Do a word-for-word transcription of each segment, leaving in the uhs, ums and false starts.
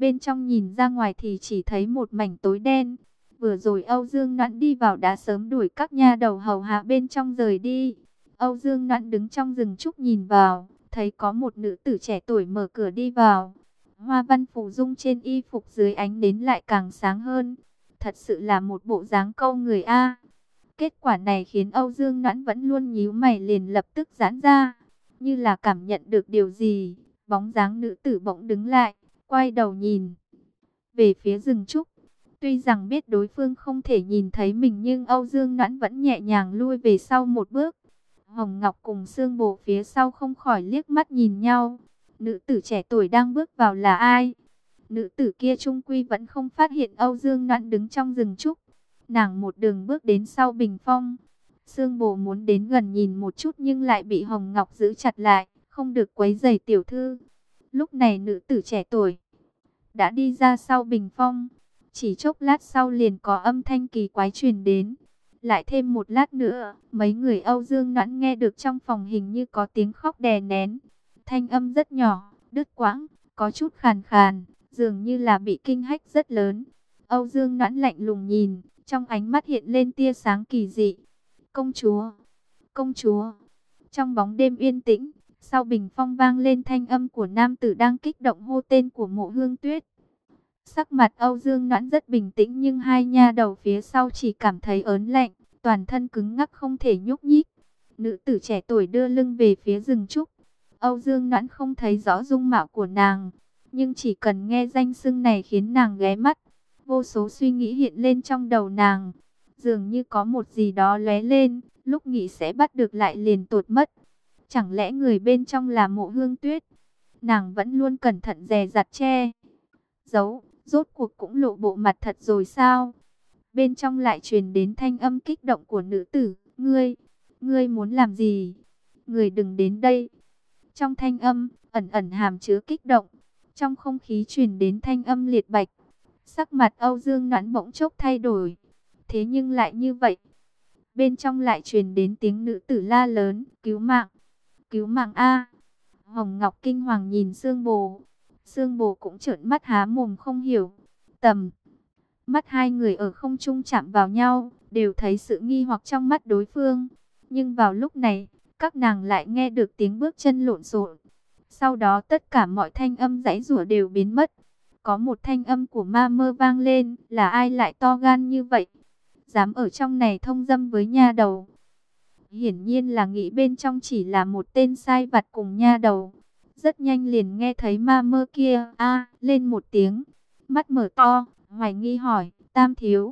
Bên trong nhìn ra ngoài thì chỉ thấy một mảnh tối đen. Vừa rồi Âu Dương Noãn đi vào đã sớm đuổi các nha đầu hầu hạ bên trong rời đi. Âu Dương Noãn đứng trong rừng trúc nhìn vào, thấy có một nữ tử trẻ tuổi mở cửa đi vào. Hoa văn phù dung trên y phục dưới ánh đến lại càng sáng hơn. Thật sự là một bộ dáng câu người a. Kết quả này khiến Âu Dương Noãn vẫn luôn nhíu mày liền lập tức giãn ra. Như là cảm nhận được điều gì, bóng dáng nữ tử bỗng đứng lại, quay đầu nhìn về phía rừng trúc. Tuy rằng biết đối phương không thể nhìn thấy mình nhưng Âu Dương Noãn vẫn nhẹ nhàng lui về sau một bước. Hồng Ngọc cùng Sương Bồ phía sau không khỏi liếc mắt nhìn nhau. Nữ tử trẻ tuổi đang bước vào là ai? Nữ tử kia trung quy vẫn không phát hiện Âu Dương Noãn đứng trong rừng trúc. Nàng một đường bước đến sau bình phong. Sương Bồ muốn đến gần nhìn một chút nhưng lại bị Hồng Ngọc giữ chặt lại, không được quấy rầy tiểu thư. Lúc này nữ tử trẻ tuổi đã đi ra sau bình phong. Chỉ chốc lát sau liền có âm thanh kỳ quái truyền đến. Lại thêm một lát nữa, mấy người Âu Dương Noãn nghe được trong phòng hình như có tiếng khóc đè nén. Thanh âm rất nhỏ, đứt quãng, có chút khàn khàn, dường như là bị kinh hách rất lớn. Âu Dương Noãn lạnh lùng nhìn, trong ánh mắt hiện lên tia sáng kỳ dị. Công chúa, công chúa. Trong bóng đêm yên tĩnh, sau bình phong vang lên thanh âm của nam tử đang kích động hô tên của Mộ Hương Tuyết. Sắc mặt Âu Dương Noãn rất bình tĩnh nhưng hai nha đầu phía sau chỉ cảm thấy ớn lạnh, toàn thân cứng ngắc không thể nhúc nhích. Nữ tử trẻ tuổi đưa lưng về phía rừng trúc. Âu Dương Noãn không thấy rõ dung mạo của nàng, nhưng chỉ cần nghe danh xưng này khiến nàng ghé mắt. Vô số suy nghĩ hiện lên trong đầu nàng, dường như có một gì đó lóe lên, lúc nghĩ sẽ bắt được lại liền tụt mất. Chẳng lẽ người bên trong là Mộ Hương Tuyết? Nàng vẫn luôn cẩn thận dè dặt che giấu, rốt cuộc cũng lộ bộ mặt thật rồi sao? Bên trong lại truyền đến thanh âm kích động của nữ tử. Ngươi, ngươi muốn làm gì? Người đừng đến đây. Trong thanh âm, ẩn ẩn hàm chứa kích động. Trong không khí truyền đến thanh âm liệt bạch. Sắc mặt Âu Dương Noãn bỗng chốc thay đổi. Thế nhưng lại như vậy. Bên trong lại truyền đến tiếng nữ tử la lớn. Cứu mạng, cứu mạng a. Hồng Ngọc kinh hoàng nhìn Sương Bồ. Sương Bồ cũng trợn mắt há mồm không hiểu. Tầm mắt hai người ở không trung chạm vào nhau, đều thấy sự nghi hoặc trong mắt đối phương. Nhưng vào lúc này, các nàng lại nghe được tiếng bước chân lộn xộn. Sau đó tất cả mọi thanh âm giãy giụa đều biến mất. Có một thanh âm của ma mơ vang lên, là ai lại to gan như vậy? Dám ở trong này thông dâm với nha đầu. Hiển nhiên là nghĩ bên trong chỉ là một tên sai vặt cùng nha đầu. Rất nhanh liền nghe thấy ma mơ kia a lên một tiếng, mắt mở to, hoài nghi hỏi, Tam thiếu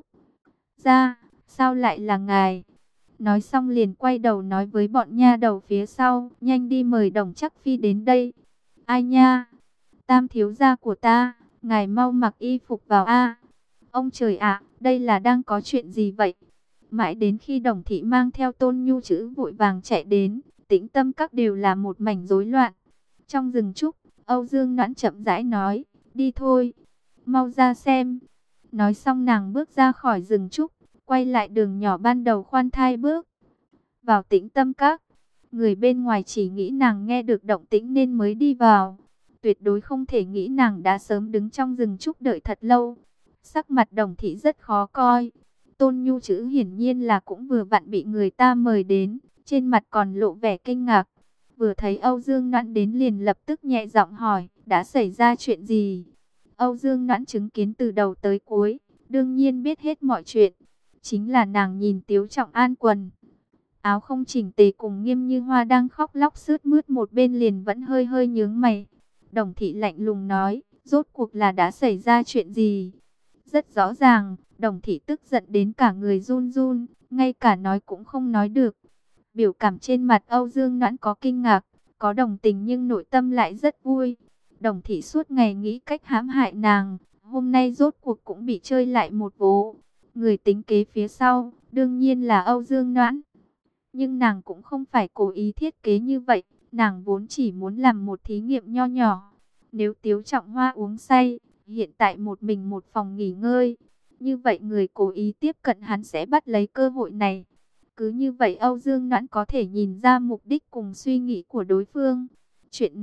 gia, sao lại là ngài? Nói xong liền quay đầu nói với bọn nha đầu phía sau, nhanh đi mời Đồng Chắc Phi đến đây. Ai nha? Tam thiếu gia của ta, ngài mau mặc y phục vào a. Ông trời ạ, đây là đang có chuyện gì vậy? Mãi đến khi Đồng thị mang theo Tôn Nhu chữ vội vàng chạy đến, Tĩnh Tâm các đều là một mảnh rối loạn. Trong rừng trúc, Âu Dương Noãn chậm rãi nói, đi thôi, mau ra xem. Nói xong nàng bước ra khỏi rừng trúc, quay lại đường nhỏ ban đầu khoan thai bước vào Tĩnh Tâm các. Người bên ngoài chỉ nghĩ nàng nghe được động tĩnh nên mới đi vào, tuyệt đối không thể nghĩ nàng đã sớm đứng trong rừng trúc đợi thật lâu. Sắc mặt Đồng thị rất khó coi. Tôn Nhu chữ hiển nhiên là cũng vừa vặn bị người ta mời đến, trên mặt còn lộ vẻ kinh ngạc. Vừa thấy Âu Dương Noãn đến liền lập tức nhẹ giọng hỏi, đã xảy ra chuyện gì? Âu Dương Noãn chứng kiến từ đầu tới cuối, đương nhiên biết hết mọi chuyện. Chính là nàng nhìn Tiếu Trọng An quần áo không chỉnh tề cùng Nghiêm Như Hoa đang khóc lóc sướt mướt một bên liền vẫn hơi hơi nhướng mày. Đồng thị lạnh lùng nói, rốt cuộc là đã xảy ra chuyện gì? Rất rõ ràng, Đồng thị tức giận đến cả người run run, ngay cả nói cũng không nói được. Biểu cảm trên mặt Âu Dương Noãn có kinh ngạc, có đồng tình nhưng nội tâm lại rất vui. Đồng thị suốt ngày nghĩ cách hãm hại nàng, hôm nay rốt cuộc cũng bị chơi lại một vố. Người tính kế phía sau, đương nhiên là Âu Dương Noãn. Nhưng nàng cũng không phải cố ý thiết kế như vậy, nàng vốn chỉ muốn làm một thí nghiệm nho nhỏ. Nếu Tiếu Trọng Hoa uống say, hiện tại một mình một phòng nghỉ ngơi, như vậy người cố ý tiếp cận hắn sẽ bắt lấy cơ hội này. Cứ như vậy Âu Dương Noãn có thể nhìn ra mục đích cùng suy nghĩ của đối phương. Chuyện này,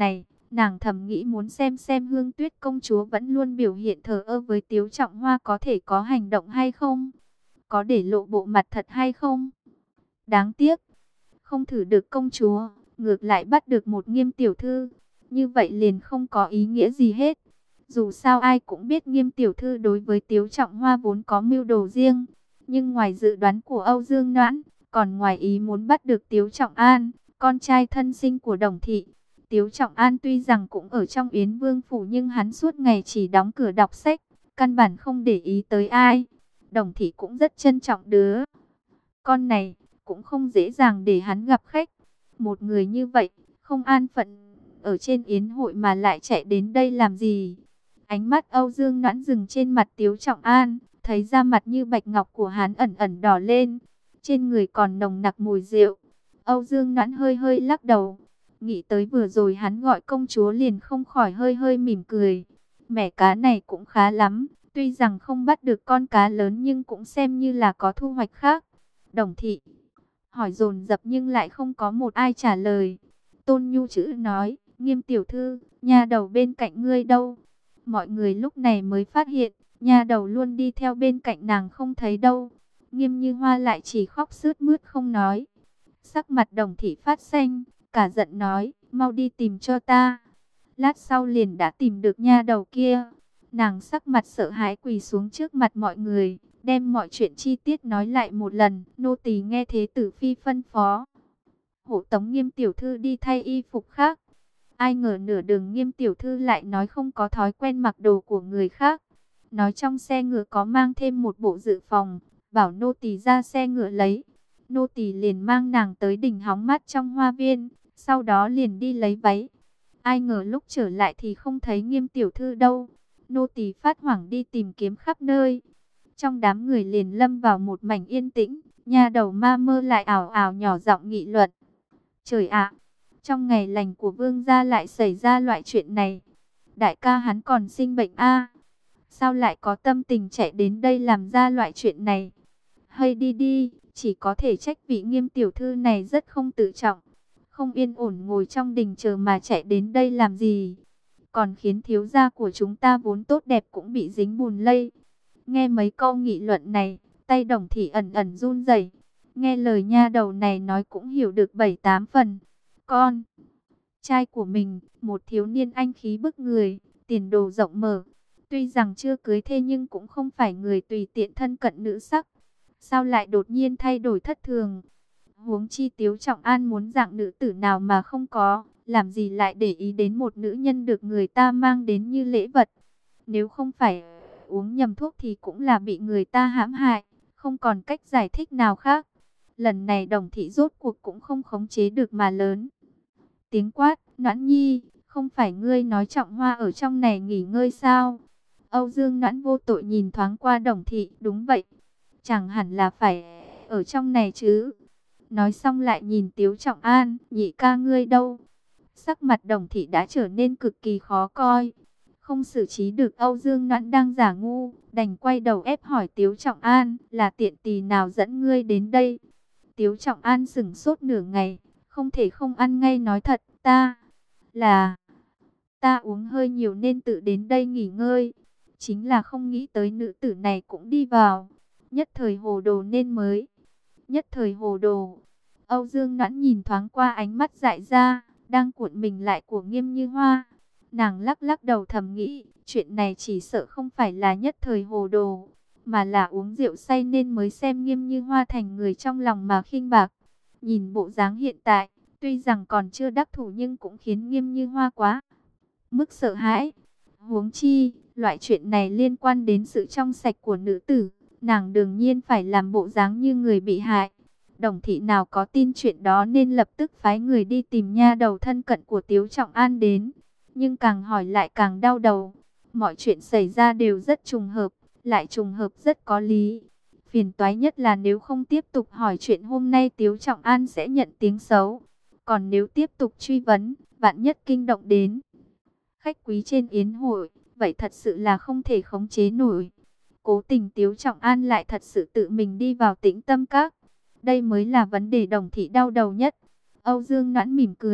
Nàng thầm nghĩ muốn xem xem Hương Tuyết công chúa vẫn luôn biểu hiện thờ ơ với Tiếu Trọng Hoa có thể có hành động hay không, có để lộ bộ mặt thật hay không. Đáng tiếc, không thử được công chúa, ngược lại bắt được một Nghiêm tiểu thư. Như vậy liền không có ý nghĩa gì hết. Dù sao ai cũng biết Nghiêm tiểu thư đối với Tiếu Trọng Hoa vốn có mưu đồ riêng. Nhưng ngoài dự đoán của Âu Dương Noãn, còn ngoài ý muốn bắt được Tiếu Trọng An, con trai thân sinh của Đồng thị. Tiếu Trọng An tuy rằng cũng ở trong Yến Vương phủ nhưng hắn suốt ngày chỉ đóng cửa đọc sách, căn bản không để ý tới ai. Đồng thị cũng rất trân trọng đứa con này, cũng không dễ dàng để hắn gặp khách. Một người như vậy, không an phận ở trên yến hội mà lại chạy đến đây làm gì? Ánh mắt Âu Dương Noãn dừng trên mặt Tiếu Trọng An, thấy da mặt như bạch ngọc của hắn ẩn ẩn đỏ lên, trên người còn nồng nặc mùi rượu. Âu Dương Noãn hơi hơi lắc đầu, nghĩ tới vừa rồi hắn gọi công chúa liền không khỏi hơi hơi mỉm cười. Mẻ cá này cũng khá lắm, tuy rằng không bắt được con cá lớn nhưng cũng xem như là có thu hoạch khác. Đồng thị hỏi dồn dập nhưng lại không có một ai trả lời. Tôn Nhu chữ nói, Nghiêm tiểu thư, nha đầu bên cạnh ngươi đâu? Mọi người lúc này mới phát hiện, nha đầu luôn đi theo bên cạnh nàng không thấy đâu. Nghiêm Như Hoa lại chỉ khóc sướt mướt không nói. Sắc mặt Đồng thị phát xanh, cả giận nói, mau đi tìm cho ta. Lát sau liền đã tìm được nha đầu kia. Nàng sắc mặt sợ hãi quỳ xuống trước mặt mọi người, đem mọi chuyện chi tiết nói lại một lần. Nô tỳ nghe thế tử phi phân phó, hộ tống Nghiêm tiểu thư đi thay y phục khác. Ai ngờ nửa đường Nghiêm tiểu thư lại nói không có thói quen mặc đồ của người khác. Nói trong xe ngựa có mang thêm một bộ dự phòng, bảo nô tỳ ra xe ngựa lấy. Nô tỳ liền mang nàng tới đỉnh hóng mát trong hoa viên, sau đó liền đi lấy váy. Ai ngờ lúc trở lại thì không thấy Nghiêm tiểu thư đâu. Nô tỳ phát hoảng đi tìm kiếm khắp nơi. Trong đám người liền lâm vào một mảnh yên tĩnh, nha đầu ma mơ lại ảo ảo nhỏ giọng nghị luận. Trời ạ, trong ngày lành của vương gia lại xảy ra loại chuyện này. Đại ca hắn còn sinh bệnh a, sao lại có tâm tình chạy đến đây làm ra loại chuyện này? Hay đi đi, chỉ có thể trách vị Nghiêm tiểu thư này rất không tự trọng, không yên ổn ngồi trong đình chờ mà chạy đến đây làm gì? Còn khiến thiếu gia của chúng ta vốn tốt đẹp cũng bị dính bùn lây. Nghe mấy câu nghị luận này, tay Đồng thị ẩn ẩn run rẩy. Nghe lời nha đầu này nói cũng hiểu được bảy tám phần. Con trai của mình, một thiếu niên anh khí bức người, tiền đồ rộng mở. Tuy rằng chưa cưới thê nhưng cũng không phải người tùy tiện thân cận nữ sắc. Sao lại đột nhiên thay đổi thất thường? Huống chi Tiếu Trọng An muốn dạng nữ tử nào mà không có, làm gì lại để ý đến một nữ nhân được người ta mang đến như lễ vật. Nếu không phải uống nhầm thuốc thì cũng là bị người ta hãm hại, không còn cách giải thích nào khác. Lần này Đồng thị rốt cuộc cũng không khống chế được mà lớn tiếng quát, Noãn nhi, không phải ngươi nói Trọng Hoa ở trong này nghỉ ngơi sao? Âu Dương Noãn vô tội nhìn thoáng qua Đồng thị, đúng vậy, chẳng hẳn là phải ở trong này chứ. Nói xong lại nhìn Tiếu Trọng An, nhị ca ngươi đâu? Sắc mặt Đồng thị đã trở nên cực kỳ khó coi. Không xử trí được Âu Dương Noãn đang giả ngu, đành quay đầu ép hỏi Tiếu Trọng An, là tiện tỳ nào dẫn ngươi đến đây? Tiếu Trọng An sững sốt nửa ngày, không thể không ăn ngay nói thật, ta là ta uống hơi nhiều nên tự đến đây nghỉ ngơi. Chính là không nghĩ tới nữ tử này cũng đi vào, nhất thời hồ đồ nên mới. Nhất thời hồ đồ. Âu Dương Noãn nhìn thoáng qua ánh mắt dại ra, đang cuộn mình lại của Nghiêm Như Hoa. Nàng lắc lắc đầu thầm nghĩ, chuyện này chỉ sợ không phải là nhất thời hồ đồ, mà là uống rượu say nên mới xem Nghiêm Như Hoa thành người trong lòng mà khinh bạc. Nhìn bộ dáng hiện tại, tuy rằng còn chưa đắc thủ nhưng cũng khiến Nghiêm Như Hoa quá mức sợ hãi. Huống chi, loại chuyện này liên quan đến sự trong sạch của nữ tử, nàng đương nhiên phải làm bộ dáng như người bị hại. Đồng thị nào có tin chuyện đó nên lập tức phái người đi tìm nha đầu thân cận của Tiếu Trọng An đến. Nhưng càng hỏi lại càng đau đầu. Mọi chuyện xảy ra đều rất trùng hợp, lại trùng hợp rất có lý. Phiền toái nhất là nếu không tiếp tục hỏi chuyện hôm nay Tiếu Trọng An sẽ nhận tiếng xấu. Còn nếu tiếp tục truy vấn, vạn nhất kinh động đến khách quý trên yến hội, vậy thật sự là không thể khống chế nổi. Cố tình Tiếu Trọng An lại thật sự tự mình đi vào Tĩnh Tâm Các. Đây mới là vấn đề Đồng thị đau đầu nhất. Âu Dương Noãn mỉm cười,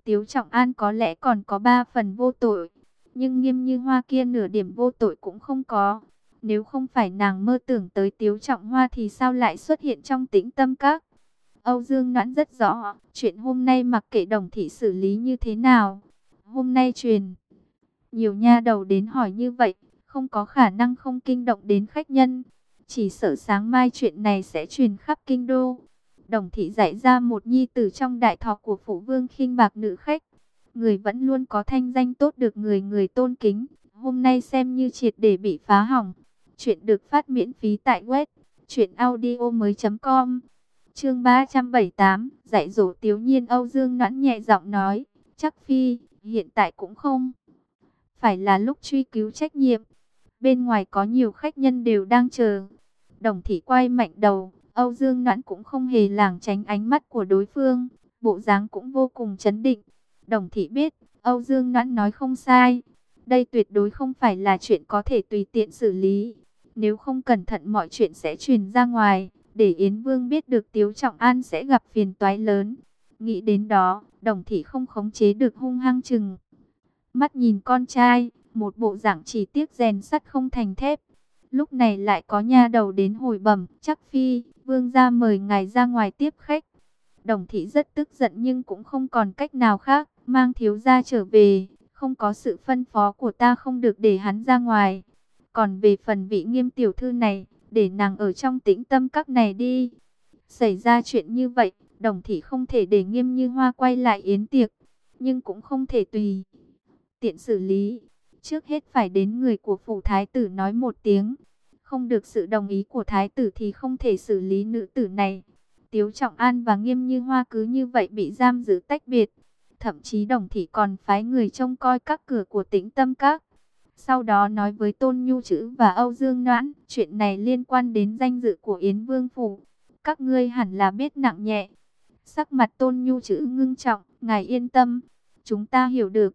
Tiếu Trọng An có lẽ còn có ba phần vô tội, nhưng Nghiêm Như Hoa kia nửa điểm vô tội cũng không có. Nếu không phải nàng mơ tưởng tới Tiếu Trọng Hoa thì sao lại xuất hiện trong Tĩnh Tâm Các? Âu Dương Noãn rất rõ, chuyện hôm nay mặc kệ Đồng thị xử lý như thế nào. Hôm nay truyền nhiều nha đầu đến hỏi như vậy, không có khả năng không kinh động đến khách nhân. Chỉ sợ sáng mai chuyện này sẽ truyền khắp kinh đô. Đồng thị dạy ra một nhi tử trong đại thọ của phụ vương khinh bạc nữ khách. Người vẫn luôn có thanh danh tốt được người người tôn kính. Hôm nay xem như triệt để bị phá hỏng. Chuyện được phát miễn phí tại web truyện audio mới chấm com. Chương ba trăm bảy mươi tám, dạy dỗ Tiếu Nhiên. Âu Dương Noãn nhẹ giọng nói, chắc phi, hiện tại cũng không phải là lúc truy cứu trách nhiệm. Bên ngoài có nhiều khách nhân đều đang chờ. Đồng thị quay mạnh đầu, Âu Dương Noãn cũng không hề lảng tránh ánh mắt của đối phương, bộ dáng cũng vô cùng trấn định. Đồng thị biết, Âu Dương Noãn nói không sai. Đây tuyệt đối không phải là chuyện có thể tùy tiện xử lý. Nếu không cẩn thận mọi chuyện sẽ truyền ra ngoài, để Yến Vương biết được Tiếu Trọng An sẽ gặp phiền toái lớn. Nghĩ đến đó, Đồng thị không khống chế được hung hăng chừng mắt nhìn con trai, một bộ dạng chỉ tiếc rèn sắt không thành thép. Lúc này lại có nha đầu đến hồi bẩm, chắc phi, vương gia mời ngài ra ngoài tiếp khách. Đồng thị rất tức giận nhưng cũng không còn cách nào khác, mang thiếu gia trở về, không có sự phân phó của ta không được để hắn ra ngoài. Còn về phần vị Nghiêm tiểu thư này, để nàng ở trong Tĩnh Tâm Các này đi. Xảy ra chuyện như vậy, Đồng thị không thể để Nghiêm Như Hoa quay lại yến tiệc, nhưng cũng không thể tùy tiện xử lý. Trước hết phải đến người của phủ thái tử nói một tiếng. Không được sự đồng ý của thái tử thì không thể xử lý nữ tử này. Tiếu Trọng An và Nghiêm Như Hoa cứ như vậy bị giam giữ tách biệt. Thậm chí Đồng thị còn phái người trông coi các cửa của Tĩnh Tâm Các. Sau đó nói với Tôn Nhu Trữ và Âu Dương Noãn, chuyện này liên quan đến danh dự của Yến Vương phủ. Các ngươi hẳn là biết nặng nhẹ. Sắc mặt Tôn Nhu Trữ ngưng trọng, ngài yên tâm, chúng ta hiểu được,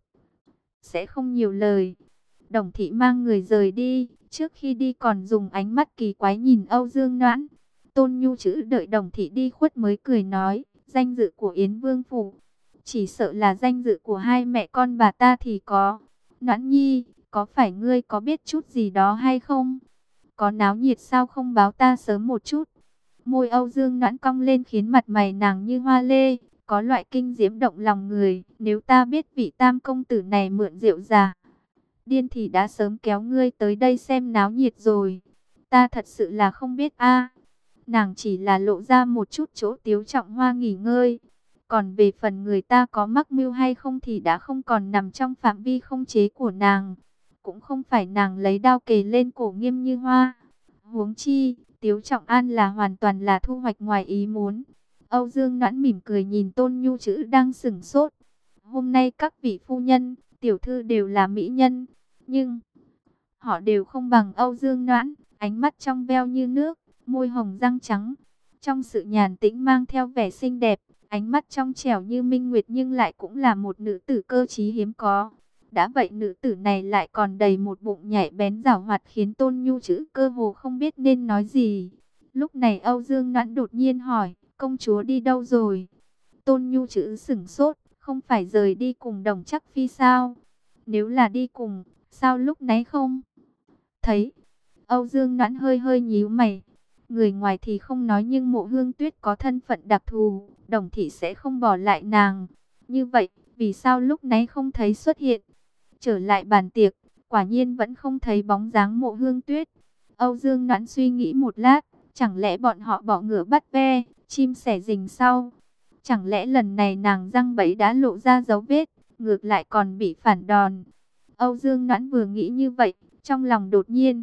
sẽ không nhiều lời. Đồng thị mang người rời đi, trước khi đi còn dùng ánh mắt kỳ quái nhìn Âu Dương Noãn. Tôn Nhu Trữ đợi Đồng thị đi khuất mới cười nói, danh dự của Yến Vương phủ, chỉ sợ là danh dự của hai mẹ con bà ta thì có. Noãn nhi, có phải ngươi có biết chút gì đó hay không? Có náo nhiệt sao không báo ta sớm một chút? Môi Âu Dương Noãn cong lên khiến mặt mày nàng như hoa lê, có loại kinh diễm động lòng người. Nếu ta biết vị tam công tử này mượn rượu già điên thì đã sớm kéo ngươi tới đây xem náo nhiệt rồi. Ta thật sự là không biết a. Nàng chỉ là lộ ra một chút chỗ Tiếu Trọng Hoa nghỉ ngơi. Còn về phần người ta có mắc mưu hay không thì đã không còn nằm trong phạm vi không chế của nàng. Cũng không phải nàng lấy đao kề lên cổ Nghiêm Như Hoa. Huống chi, Tiếu Trọng An là hoàn toàn là thu hoạch ngoài ý muốn. Âu Dương Noãn mỉm cười nhìn Tôn Nhu Trữ đang sửng sốt. Hôm nay các vị phu nhân, tiểu thư đều là mỹ nhân, nhưng họ đều không bằng Âu Dương Noãn. Ánh mắt trong veo như nước, môi hồng răng trắng. Trong sự nhàn tĩnh mang theo vẻ xinh đẹp, ánh mắt trong trẻo như minh nguyệt nhưng lại cũng là một nữ tử cơ trí hiếm có. Đã vậy nữ tử này lại còn đầy một bụng nhảy bén giảo hoạt khiến Tôn Nhu Trữ cơ hồ không biết nên nói gì. Lúc này Âu Dương Noãn đột nhiên hỏi, công chúa đi đâu rồi? Tôn Nhu Trữ sửng sốt, không phải rời đi cùng Đồng Chắc phi sao? Nếu là đi cùng, sao lúc nãy không thấy? Âu Dương Noãn hơi hơi nhíu mày. Người ngoài thì không nói nhưng Mộ Hương Tuyết có thân phận đặc thù, Đồng thị sẽ không bỏ lại nàng. Như vậy, vì sao lúc nãy không thấy xuất hiện? Trở lại bàn tiệc, quả nhiên vẫn không thấy bóng dáng Mộ Hương Tuyết. Âu Dương Noãn suy nghĩ một lát, chẳng lẽ bọn họ bỏ ngựa bắt ve, chim sẻ rình sau? Chẳng lẽ lần này nàng răng bẫy đã lộ ra dấu vết, ngược lại còn bị phản đòn? Âu Dương Noãn vừa nghĩ như vậy, trong lòng đột nhiên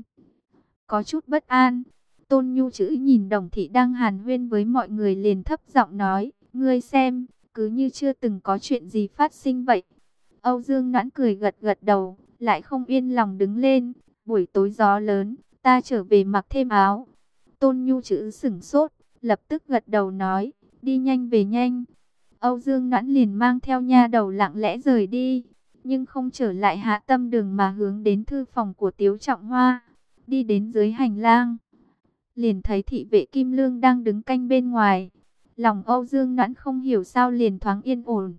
có chút bất an. Tôn Nhu Trữ nhìn Đồng thị đang hàn huyên với mọi người liền thấp giọng nói, ngươi xem, cứ như chưa từng có chuyện gì phát sinh vậy. Âu Dương Noãn cười gật gật đầu, lại không yên lòng đứng lên. Buổi tối gió lớn, ta trở về mặc thêm áo. Tôn Nhu Trữ sửng sốt, lập tức gật đầu nói, đi nhanh về nhanh. Âu Dương Noãn liền mang theo nha đầu lặng lẽ rời đi, nhưng không trở lại Hạ Tâm Đường mà hướng đến thư phòng của Tiếu Trọng Hoa. Đi đến dưới hành lang, liền thấy thị vệ Kim Lương đang đứng canh bên ngoài. Lòng Âu Dương Noãn không hiểu sao liền thoáng yên ổn.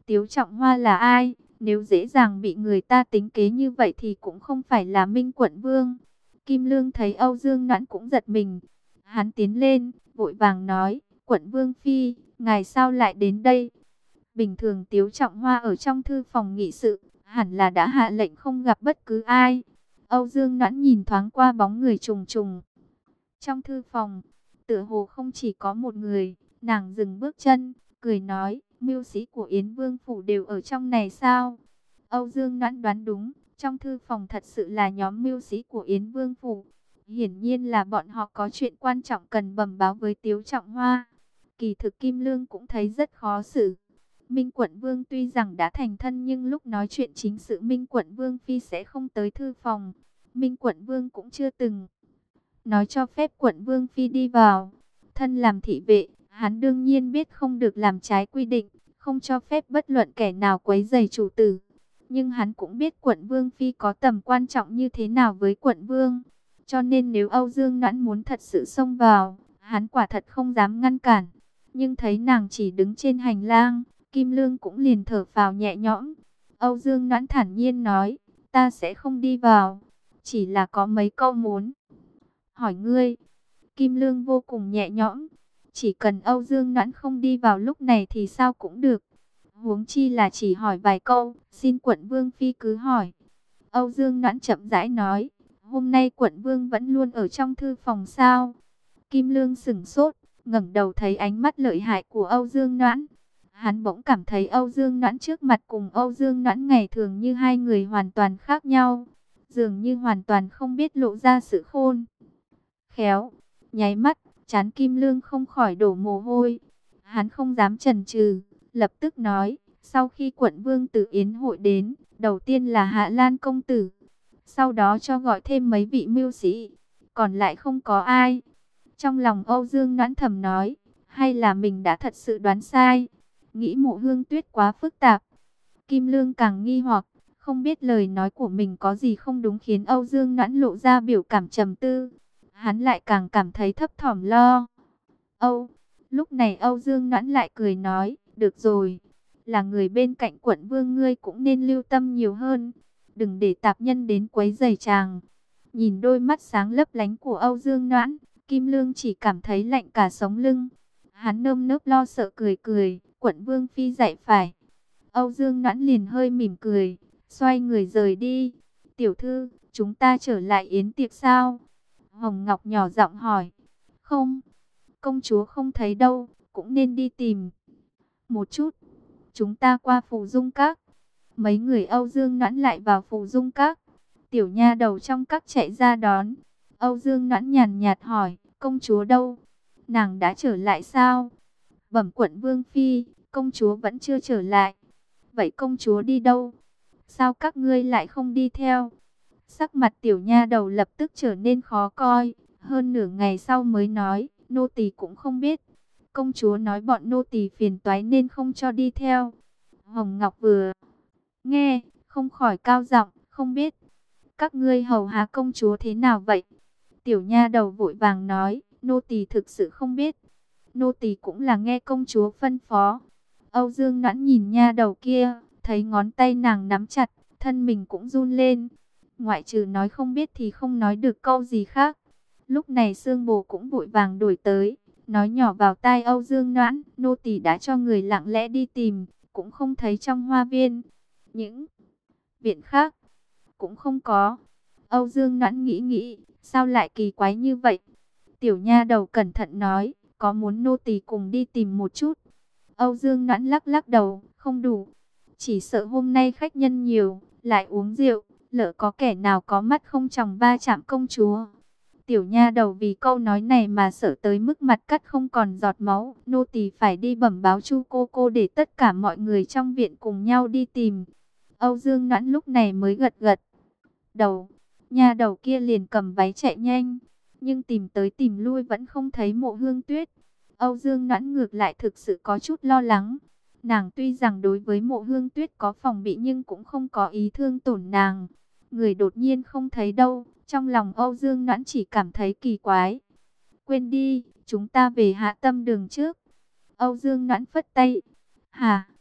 Tiếu Trọng Hoa là ai? Nếu dễ dàng bị người ta tính kế như vậy thì cũng không phải là Minh Quận Vương. Kim Lương thấy Âu Dương Noãn cũng giật mình. Hắn tiến lên, vội vàng nói, Quận Vương Phi, ngài sao lại đến đây? Bình thường Tiếu Trọng Hoa ở trong thư phòng nghị sự, hẳn là đã hạ lệnh không gặp bất cứ ai. Âu Dương Noãn nhìn thoáng qua bóng người trùng trùng. Trong thư phòng, tựa hồ không chỉ có một người, nàng dừng bước chân, cười nói, mưu sĩ của Yến Vương Phủ đều ở trong này sao? Âu Dương Noãn đoán đúng, trong thư phòng thật sự là nhóm mưu sĩ của Yến Vương Phủ. Hiển nhiên là bọn họ có chuyện quan trọng cần bẩm báo với Tiếu Trọng Hoa. Kỳ thực Kim Lương cũng thấy rất khó xử. Minh Quận Vương tuy rằng đã thành thân nhưng lúc nói chuyện chính sự Minh Quận Vương Phi sẽ không tới thư phòng. Minh Quận Vương cũng chưa từng nói cho phép Quận Vương Phi đi vào. Thân làm thị vệ, hắn đương nhiên biết không được làm trái quy định, không cho phép bất luận kẻ nào quấy rầy chủ tử. Nhưng hắn cũng biết Quận Vương Phi có tầm quan trọng như thế nào với Quận Vương. Cho nên nếu Âu Dương Noãn muốn thật sự xông vào, hắn quả thật không dám ngăn cản. Nhưng thấy nàng chỉ đứng trên hành lang, Kim Lương cũng liền thở phào nhẹ nhõm. Âu Dương Noãn thản nhiên nói, ta sẽ không đi vào, chỉ là có mấy câu muốn hỏi ngươi. Kim Lương vô cùng nhẹ nhõm, chỉ cần Âu Dương Noãn không đi vào lúc này thì sao cũng được. Huống chi là chỉ hỏi vài câu, xin Quận Vương Phi cứ hỏi. Âu Dương Noãn chậm rãi nói, hôm nay Quận Vương vẫn luôn ở trong thư phòng sao? Kim Lương sững sốt, ngẩng đầu thấy ánh mắt lợi hại của Âu Dương Noãn. Hắn bỗng cảm thấy Âu Dương Noãn trước mặt cùng Âu Dương Noãn ngày thường như hai người hoàn toàn khác nhau. Dường như hoàn toàn không biết lộ ra sự khôn khéo. Nháy mắt, trán Kim Lương không khỏi đổ mồ hôi. Hắn không dám chần chừ, lập tức nói, sau khi Quận Vương từ Yến hội đến, đầu tiên là Hạ Lan công tử, sau đó cho gọi thêm mấy vị mưu sĩ, còn lại không có ai. Trong lòng Âu Dương Noãn thầm nói, hay là mình đã thật sự đoán sai, nghĩ Mộ Hương Tuyết quá phức tạp. Kim Lương càng nghi hoặc, không biết lời nói của mình có gì không đúng khiến Âu Dương Noãn lộ ra biểu cảm trầm tư. Hắn lại càng cảm thấy thấp thỏm lo âu. Lúc này Âu Dương Noãn lại cười nói, được rồi, là người bên cạnh Quận Vương ngươi cũng nên lưu tâm nhiều hơn, đừng để tạp nhân đến quấy rầy chàng. Nhìn đôi mắt sáng lấp lánh của Âu Dương Noãn, Kim Lương chỉ cảm thấy lạnh cả sống lưng. Hắn nơm nớp lo sợ cười cười, Quận Vương Phi dạy phải. Âu Dương Noãn liền hơi mỉm cười, xoay người rời đi. Tiểu thư, chúng ta trở lại yến tiệc sao? Hồng Ngọc nhỏ giọng hỏi. Không, công chúa không thấy đâu, cũng nên đi tìm một chút. Chúng ta qua Phù Dung Các. Mấy người Âu Dương Noãn lại vào Phù Dung Các. Tiểu nha đầu trong các chạy ra đón. Âu Dương Noãn nhàn nhạt hỏi, công chúa đâu? Nàng đã trở lại sao? Bẩm Quận Vương Phi, công chúa vẫn chưa trở lại. Vậy công chúa đi đâu? Sao các ngươi lại không đi theo? Sắc mặt tiểu nha đầu lập tức trở nên khó coi. Hơn nửa ngày sau mới nói, nô tỳ cũng không biết. Công chúa nói bọn nô tỳ phiền toái nên không cho đi theo. Hồng Ngọc vừa nghe, không khỏi cao giọng, không biết. Các ngươi hầu hạ công chúa thế nào vậy? Tiểu nha đầu vội vàng nói, nô tỳ thực sự không biết. Nô tỳ cũng là nghe công chúa phân phó. Âu Dương Noãn nhìn nha đầu kia, thấy ngón tay nàng nắm chặt, thân mình cũng run lên. Ngoại trừ nói không biết thì không nói được câu gì khác. Lúc này Sương Bồ cũng vội vàng đuổi tới, nói nhỏ vào tai Âu Dương Noãn, nô tỳ đã cho người lặng lẽ đi tìm, cũng không thấy trong hoa viên. Những viện khác cũng không có. Âu Dương Noãn nghĩ nghĩ, sao lại kỳ quái như vậy? Tiểu nha đầu cẩn thận nói, có muốn nô tỳ cùng đi tìm một chút? Âu Dương Noãn lắc lắc đầu, không đủ. Chỉ sợ hôm nay khách nhân nhiều, lại uống rượu, lỡ có kẻ nào có mắt không tròng va chạm công chúa. Tiểu nha đầu vì câu nói này mà sợ tới mức mặt cắt không còn giọt máu. Nô tỳ phải đi bẩm báo Chu cô cô để tất cả mọi người trong viện cùng nhau đi tìm. Âu Dương Noãn lúc này mới gật gật đầu. Nha đầu kia liền cầm váy chạy nhanh, nhưng tìm tới tìm lui vẫn không thấy Mộ Hương Tuyết. Âu Dương Noãn ngược lại thực sự có chút lo lắng. Nàng tuy rằng đối với Mộ Hương Tuyết có phòng bị nhưng cũng không có ý thương tổn nàng. Người đột nhiên không thấy đâu, trong lòng Âu Dương Noãn chỉ cảm thấy kỳ quái. Quên đi, chúng ta về Hạ Tâm Đường trước. Âu Dương Noãn phất tay. Hả?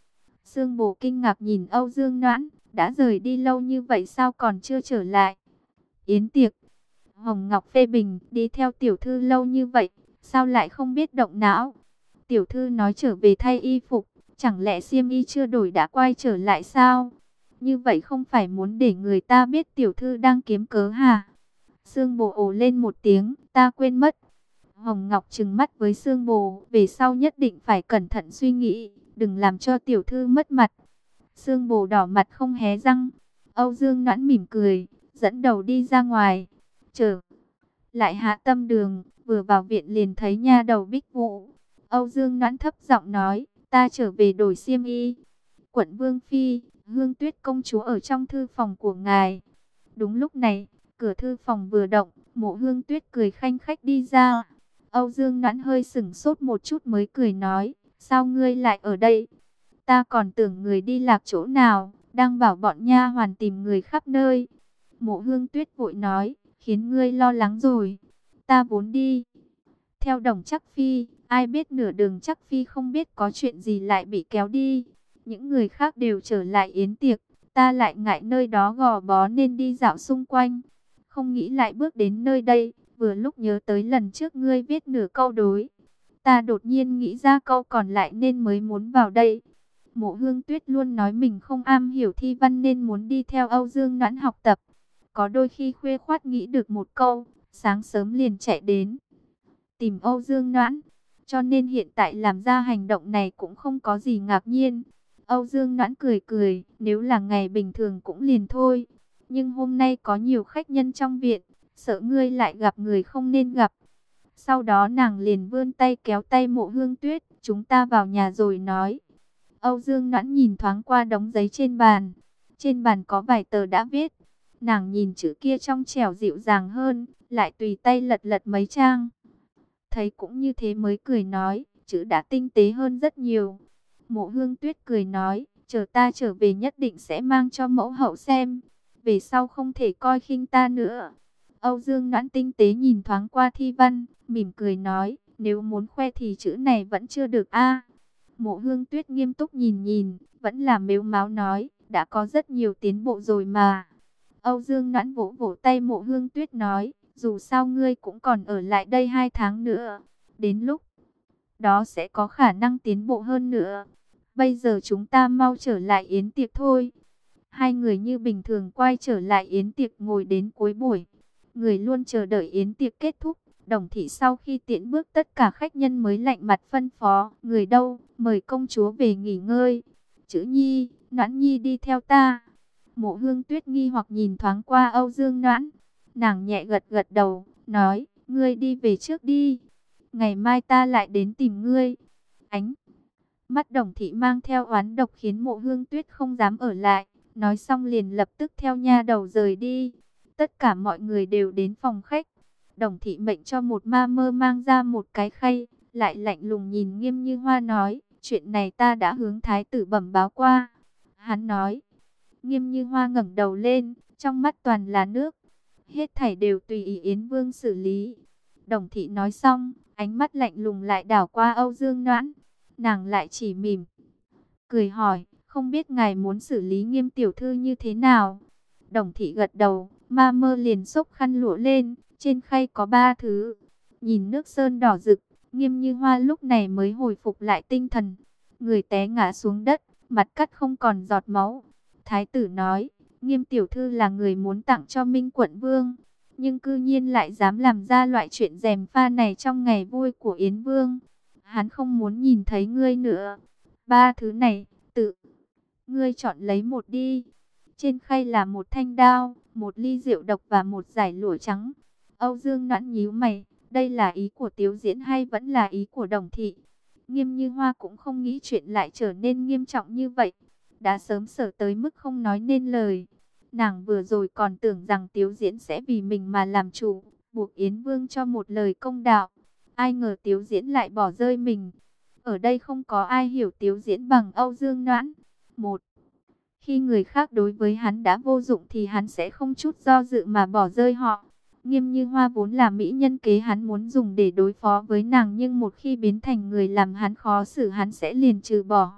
Sương Bồ kinh ngạc nhìn Âu Dương Noãn, đã rời đi lâu như vậy sao còn chưa trở lại? Yến tiệc, Hồng Ngọc phê bình, đi theo tiểu thư lâu như vậy, sao lại không biết động não? Tiểu thư nói trở về thay y phục, chẳng lẽ xiêm y chưa đổi đã quay trở lại sao? Như vậy không phải muốn để người ta biết tiểu thư đang kiếm cớ hả? Sương Bồ ồ lên một tiếng, ta quên mất. Hồng Ngọc trừng mắt với Sương Bồ, về sau nhất định phải cẩn thận suy nghĩ, đừng làm cho tiểu thư mất mặt. Sương Bồ đỏ mặt không hé răng. Âu Dương Noãn mỉm cười, dẫn đầu đi ra ngoài. Trở lại Hạ Tâm Đường, vừa vào viện liền thấy nha đầu Bích Vũ. Âu Dương Noãn thấp giọng nói, ta trở về đổi xiêm y. Quận Vương Phi, Hương Tuyết công chúa ở trong thư phòng của ngài. Đúng lúc này, cửa thư phòng vừa động, Mộ Hương Tuyết cười khanh khách đi ra. Âu Dương Noãn hơi sững sốt một chút mới cười nói, sao ngươi lại ở đây? Ta còn tưởng người đi lạc chỗ nào, đang bảo bọn nha hoàn tìm người khắp nơi. Mộ Hương Tuyết vội nói, khiến ngươi lo lắng rồi. Ta vốn đi theo Đồng Chắc Phi, ai biết nửa đường Chắc Phi không biết có chuyện gì lại bị kéo đi. Những người khác đều trở lại yến tiệc, ta lại ngại nơi đó gò bó nên đi dạo xung quanh. Không nghĩ lại bước đến nơi đây, vừa lúc nhớ tới lần trước ngươi viết nửa câu đối. Ta đột nhiên nghĩ ra câu còn lại nên mới muốn vào đây. Mộ Hương Tuyết luôn nói mình không am hiểu thi văn nên muốn đi theo Âu Dương Noãn học tập. Có đôi khi khuya khoắt nghĩ được một câu, sáng sớm liền chạy đến tìm Âu Dương Noãn. Cho nên hiện tại làm ra hành động này cũng không có gì ngạc nhiên. Âu Dương Noãn cười cười, nếu là ngày bình thường cũng liền thôi. Nhưng hôm nay có nhiều khách nhân trong viện, sợ ngươi lại gặp người không nên gặp. Sau đó nàng liền vươn tay kéo tay Mộ Hương Tuyết, chúng ta vào nhà rồi nói. Âu Dương Noãn nhìn thoáng qua đống giấy trên bàn. Trên bàn có vài tờ đã viết. Nàng nhìn chữ kia trong trẻo dịu dàng hơn, lại tùy tay lật lật mấy trang. Thấy cũng như thế mới cười nói, chữ đã tinh tế hơn rất nhiều. Mộ Hương Tuyết cười nói, chờ ta trở về nhất định sẽ mang cho mẫu hậu xem. Về sau không thể coi khinh ta nữa. Âu Dương Noãn tinh tế nhìn thoáng qua thi văn, mỉm cười nói, nếu muốn khoe thì chữ này vẫn chưa được a. Mộ Hương Tuyết nghiêm túc nhìn nhìn, vẫn là mếu máo nói, đã có rất nhiều tiến bộ rồi mà. Âu Dương Noãn vỗ vỗ tay Mộ Hương Tuyết nói, dù sao ngươi cũng còn ở lại đây hai tháng nữa. Đến lúc đó sẽ có khả năng tiến bộ hơn nữa. Bây giờ chúng ta mau trở lại yến tiệc thôi. Hai người như bình thường quay trở lại yến tiệc ngồi đến cuối buổi. Người luôn chờ đợi yến tiệc kết thúc. Đồng thị sau khi tiễn bước tất cả khách nhân mới lạnh mặt phân phó. Người đâu, mời công chúa về nghỉ ngơi. Chữ Nhi, Noãn Nhi đi theo ta. Mộ Hương Tuyết nghi hoặc nhìn thoáng qua Âu Dương Noãn. Nàng nhẹ gật gật đầu, nói, ngươi đi về trước đi. Ngày mai ta lại đến tìm ngươi. Ánh mắt Đồng thị mang theo oán độc khiến Mộ Hương Tuyết không dám ở lại. Nói xong liền lập tức theo nha đầu rời đi. Tất cả mọi người đều đến phòng khách. Đồng thị mệnh cho một ma mơ mang ra một cái khay, lại lạnh lùng nhìn Nghiêm Như Hoa nói, chuyện này ta đã hướng thái tử bẩm báo qua. Hắn nói, Nghiêm Như Hoa ngẩng đầu lên, trong mắt toàn là nước. Hết thảy đều tùy ý Yến Vương xử lý. Đồng thị nói xong, ánh mắt lạnh lùng lại đảo qua Âu Dương Noãn. Nàng lại chỉ mỉm cười hỏi, không biết ngài muốn xử lý Nghiêm tiểu thư như thế nào? Đồng thị gật đầu, ma mơ liền xốc khăn lụa lên, trên khay có ba thứ. Nhìn nước sơn đỏ rực, Nghiêm Như Hoa lúc này mới hồi phục lại tinh thần. Người té ngã xuống đất, mặt cắt không còn giọt máu. Thái tử nói, Nghiêm tiểu thư là người muốn tặng cho Minh quận vương, nhưng cư nhiên lại dám làm ra loại chuyện gièm pha này trong ngày vui của Yến Vương. Hắn không muốn nhìn thấy ngươi nữa. Ba thứ này, tự ngươi chọn lấy một đi. Trên khay là một thanh đao, một ly rượu độc và một dải lụa trắng. Âu Dương Noãn nhíu mày, đây là ý của Tiếu Diễn hay vẫn là ý của Đồng thị? Nghiêm Như Hoa cũng không nghĩ chuyện lại trở nên nghiêm trọng như vậy. Đã sớm sợ tới mức không nói nên lời. Nàng vừa rồi còn tưởng rằng Tiếu Diễn sẽ vì mình mà làm chủ, buộc Yến Vương cho một lời công đạo. Ai ngờ Tiếu Diễn lại bỏ rơi mình. Ở đây không có ai hiểu Tiếu Diễn bằng Âu Dương Noãn. Một, khi người khác đối với hắn đã vô dụng thì hắn sẽ không chút do dự mà bỏ rơi họ. Nghiêm Như Hoa vốn là mỹ nhân kế hắn muốn dùng để đối phó với nàng, nhưng một khi biến thành người làm hắn khó xử hắn sẽ liền trừ bỏ.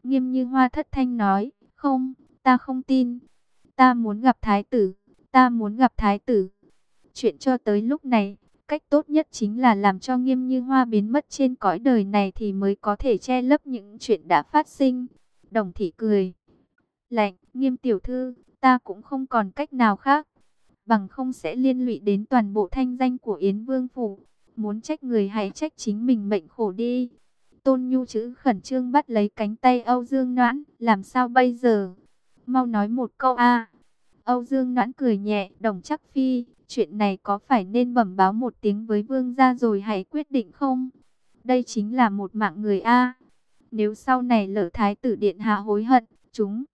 Nghiêm Như Hoa thất thanh nói, không, ta không tin. Ta muốn gặp thái tử, ta muốn gặp thái tử. Chuyện cho tới lúc này, cách tốt nhất chính là làm cho Nghiêm Như Hoa biến mất trên cõi đời này thì mới có thể che lấp những chuyện đã phát sinh. Đồng Thị cười lạnh, Nghiêm tiểu thư, ta cũng không còn cách nào khác. Bằng không sẽ liên lụy đến toàn bộ thanh danh của Yến Vương Phủ. Muốn trách người hãy trách chính mình mệnh khổ đi. Tôn Nhu chữ khẩn trương bắt lấy cánh tay Âu Dương Noãn, làm sao bây giờ? Mau nói một câu a. Âu Dương Noãn cười nhẹ, Đồng Chắc Phi, chuyện này có phải nên bẩm báo một tiếng với vương gia rồi hãy quyết định không? Đây chính là một mạng người a. Nếu sau này lỡ thái tử điện hạ hối hận, chúng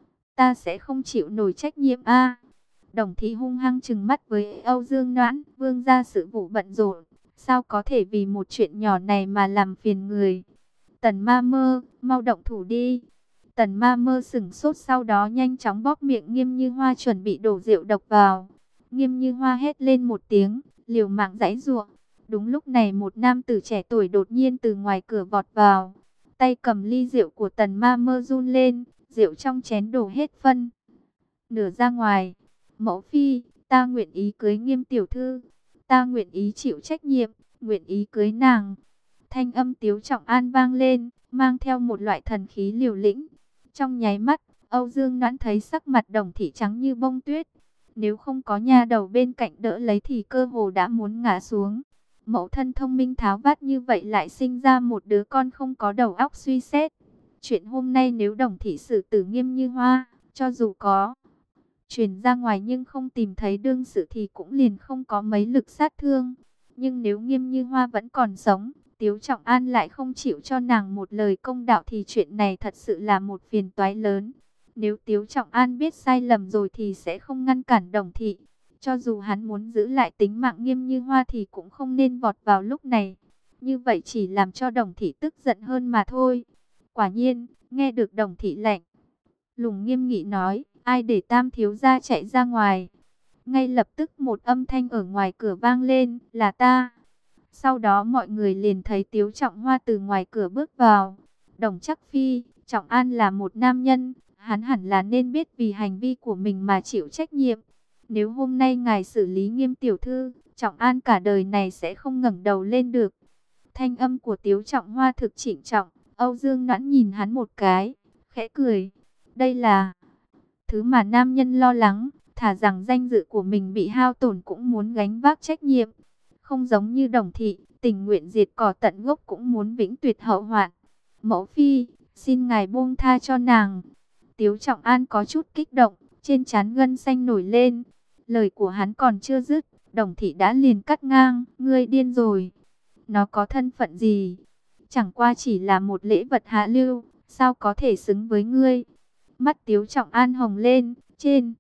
ta sẽ không chịu nổi trách nhiệm a. Đồng Thị hung hăng trừng mắt với Âu Dương Noãn, vương gia sự vụ bận rộn, sao có thể vì một chuyện nhỏ này mà làm phiền người? Tần Ma Mơ, mau động thủ đi. Tần Ma Mơ sững sốt, sau đó nhanh chóng bóp miệng Nghiêm Như Hoa chuẩn bị đổ rượu độc vào. Nghiêm Như Hoa hét lên một tiếng, liều mạng giãy giụa. Đúng lúc này một nam tử trẻ tuổi đột nhiên từ ngoài cửa vọt vào, tay cầm ly rượu của Tần Ma Mơ run lên, rượu trong chén đổ hết phân nửa ra ngoài. Mẫu phi, ta nguyện ý cưới Nghiêm tiểu thư, ta nguyện ý chịu trách nhiệm, nguyện ý cưới nàng. Thanh âm Tiếu Trọng An vang lên, mang theo một loại thần khí liều lĩnh. Trong nháy mắt, Âu Dương Noãn thấy sắc mặt Đồng Thị trắng như bông tuyết. Nếu không có nha đầu bên cạnh đỡ lấy thì cơ hồ đã muốn ngã xuống. Mẫu thân thông minh tháo vát như vậy lại sinh ra một đứa con không có đầu óc suy xét. Chuyện hôm nay nếu Đồng Thị xử tử Nghiêm Như Hoa, cho dù có truyền ra ngoài nhưng không tìm thấy đương sự thì cũng liền không có mấy lực sát thương. Nhưng nếu Nghiêm Như Hoa vẫn còn sống, Tiếu Trọng An lại không chịu cho nàng một lời công đạo thì chuyện này thật sự là một phiền toái lớn. Nếu Tiếu Trọng An biết sai lầm rồi thì sẽ không ngăn cản Đồng Thị. Cho dù hắn muốn giữ lại tính mạng Nghiêm Như Hoa thì cũng không nên vọt vào lúc này. Như vậy chỉ làm cho Đồng Thị tức giận hơn mà thôi. Quả nhiên, nghe được Đồng Thị lạnh lùng nghiêm nghị nói, ai để Tam thiếu gia chạy ra ngoài? Ngay lập tức một âm thanh ở ngoài cửa vang lên, là ta. Sau đó mọi người liền thấy Tiếu Trọng Hoa từ ngoài cửa bước vào. Đồng Chắc Phi, Trọng An là một nam nhân, hắn hẳn là nên biết vì hành vi của mình mà chịu trách nhiệm. Nếu hôm nay ngài xử lý Nghiêm tiểu thư, Trọng An cả đời này sẽ không ngẩng đầu lên được. Thanh âm của Tiếu Trọng Hoa thực trịnh trọng. Âu Dương Noãn nhìn hắn một cái, khẽ cười. Đây là thứ mà nam nhân lo lắng, thà rằng danh dự của mình bị hao tổn cũng muốn gánh vác trách nhiệm. Không giống như Đồng Thị, tình nguyện diệt cỏ tận gốc cũng muốn vĩnh tuyệt hậu hoạn. Mẫu phi, xin ngài buông tha cho nàng. Tiếu Trọng An có chút kích động, trên trán gân xanh nổi lên. Lời của hắn còn chưa dứt, Đồng Thị đã liền cắt ngang, ngươi điên rồi. Nó có thân phận gì? Chẳng qua chỉ là một lễ vật hạ lưu, sao có thể xứng với ngươi? Mắt Tiếu Trọng An hồng lên, trên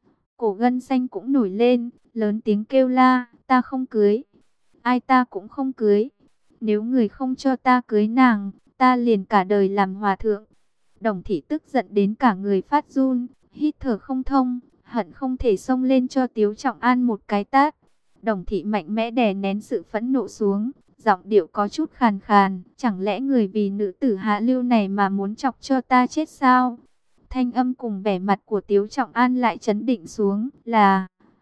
cổ gân xanh cũng nổi lên, lớn tiếng kêu la, ta không cưới. Ai ta cũng không cưới. Nếu người không cho ta cưới nàng, ta liền cả đời làm hòa thượng. Đồng Thị tức giận đến cả người phát run, hít thở không thông, hận không thể xông lên cho Tiếu Trọng An một cái tát. Đồng Thị mạnh mẽ đè nén sự phẫn nộ xuống, giọng điệu có chút khàn khàn, chẳng lẽ người vì nữ tử hạ lưu này mà muốn chọc cho ta chết sao? Thanh âm cùng vẻ mặt của Tiếu Trọng An lại trấn định xuống, là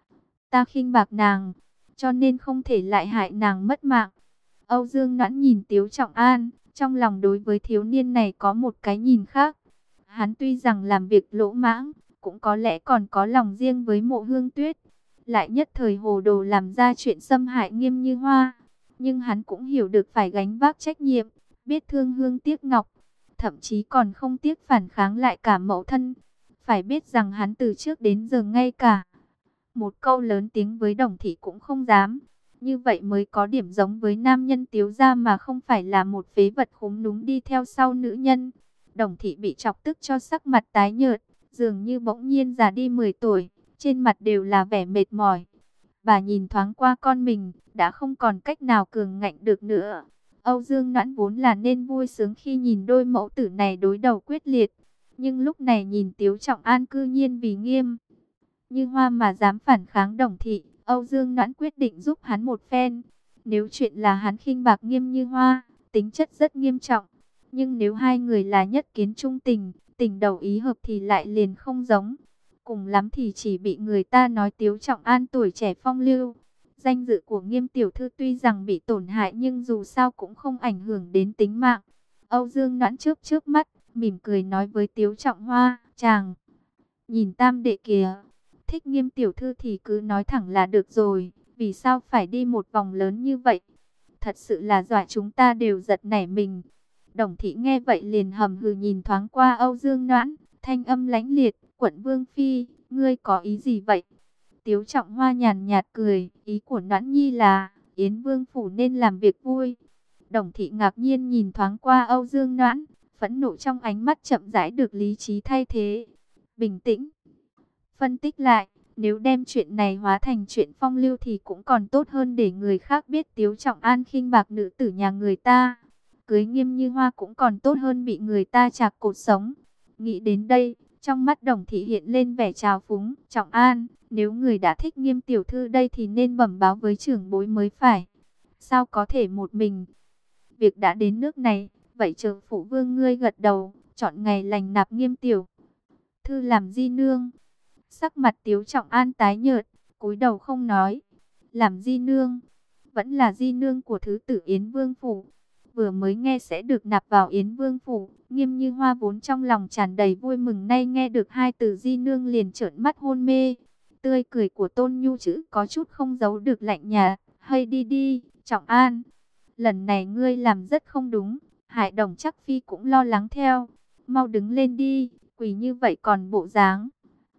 ta khinh bạc nàng, cho nên không thể lại hại nàng mất mạng. Âu Dương Noãn nhìn Tiếu Trọng An, trong lòng đối với thiếu niên này có một cái nhìn khác. Hắn tuy rằng làm việc lỗ mãng, cũng có lẽ còn có lòng riêng với Mộ Hương Tuyết, lại nhất thời hồ đồ làm ra chuyện xâm hại Nghiêm Như Hoa. Nhưng hắn cũng hiểu được phải gánh vác trách nhiệm, biết thương hương tiếc ngọc, thậm chí còn không tiếc phản kháng lại cả mẫu thân. Phải biết rằng hắn từ trước đến giờ ngay cả một câu lớn tiếng với Đồng Thị cũng không dám. Như vậy mới có điểm giống với nam nhân Tiếu gia mà không phải là một phế vật khúm núm đi theo sau nữ nhân. Đồng Thị bị chọc tức cho sắc mặt tái nhợt, dường như bỗng nhiên già đi mười tuổi, trên mặt đều là vẻ mệt mỏi. Bà nhìn thoáng qua con mình, đã không còn cách nào cường ngạnh được nữa. Âu Dương Noãn vốn là nên vui sướng khi nhìn đôi mẫu tử này đối đầu quyết liệt. Nhưng lúc này nhìn Tiếu Trọng An cư nhiên vì Nghiêm Như Hoa mà dám phản kháng Đồng Thị, Âu Dương Noãn quyết định giúp hắn một phen. Nếu chuyện là hắn khinh bạc Nghiêm Như Hoa, tính chất rất nghiêm trọng. Nhưng nếu hai người là nhất kiến trung tình, tình đầu ý hợp thì lại liền không giống. Cùng lắm thì chỉ bị người ta nói Tiếu Trọng An tuổi trẻ phong lưu. Danh dự của Nghiêm tiểu thư tuy rằng bị tổn hại nhưng dù sao cũng không ảnh hưởng đến tính mạng. Âu Dương Noãn chớp chớp mắt, mỉm cười nói với Tiếu Trọng Hoa, chàng nhìn tam đệ kìa, thích Nghiêm tiểu thư thì cứ nói thẳng là được rồi, vì sao phải đi một vòng lớn như vậy? Thật sự là dọa chúng ta đều giật nảy mình. Đồng thị nghe vậy liền hầm hừ nhìn thoáng qua Âu Dương Noãn, thanh âm lãnh liệt, quận Vương Phi, ngươi có ý gì vậy? Tiếu Trọng Hoa nhàn nhạt cười, ý của Noãn Nhi là, Yến Vương Phủ nên làm việc vui. Đồng thị ngạc nhiên nhìn thoáng qua Âu Dương Noãn, phẫn nộ trong ánh mắt chậm rãi được lý trí thay thế. Bình tĩnh, phân tích lại, nếu đem chuyện này hóa thành chuyện phong lưu thì cũng còn tốt hơn để người khác biết Tiếu Trọng An khinh bạc nữ tử nhà người ta. Cưới Nghiêm Như Hoa cũng còn tốt hơn bị người ta chạc cột sống. Nghĩ đến đây, trong mắt Đồng thị hiện lên vẻ trào phúng. Trọng An, nếu người đã thích Nghiêm tiểu thư đây thì nên bẩm báo với trưởng bối mới phải. Sao có thể một mình? Việc đã đến nước này, vậy chờ phụ vương ngươi gật đầu, chọn ngày lành nạp Nghiêm tiểu thư làm di nương. Sắc mặt Tiếu Trọng An tái nhợt, cúi đầu không nói. Làm di nương, vẫn là di nương của thứ tử Yến Vương Phủ. Vừa mới nghe sẽ được nạp vào Yến Vương Phủ, Nghiêm Như Hoa vốn trong lòng tràn đầy vui mừng, nay nghe được hai từ di nương liền trợn mắt hôn mê. Tươi cười của Tôn Nhu chữ có chút không giấu được lạnh nhạt. Hay đi đi, Trọng An, lần này ngươi làm rất không đúng, hại Đồng Chắc Phi cũng lo lắng theo. Mau đứng lên đi, quỳ như vậy còn bộ dáng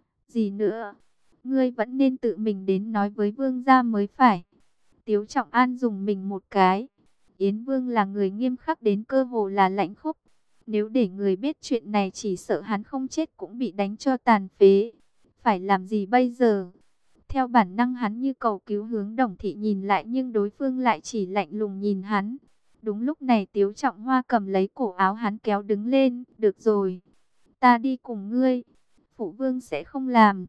gì nữa, ngươi vẫn nên tự mình đến nói với vương gia mới phải. Tiếu Trọng An dùng mình một cái. Yến Vương là người nghiêm khắc đến cơ hồ là lãnh khốc. Nếu để người biết chuyện này chỉ sợ hắn không chết cũng bị đánh cho tàn phế. Phải làm gì bây giờ? Theo bản năng hắn như cầu cứu hướng Đồng thị nhìn lại, nhưng đối phương lại chỉ lạnh lùng nhìn hắn. Đúng lúc này Tiếu Trọng Hoa cầm lấy cổ áo hắn kéo đứng lên. Được rồi, ta đi cùng ngươi. Phụ vương sẽ không làm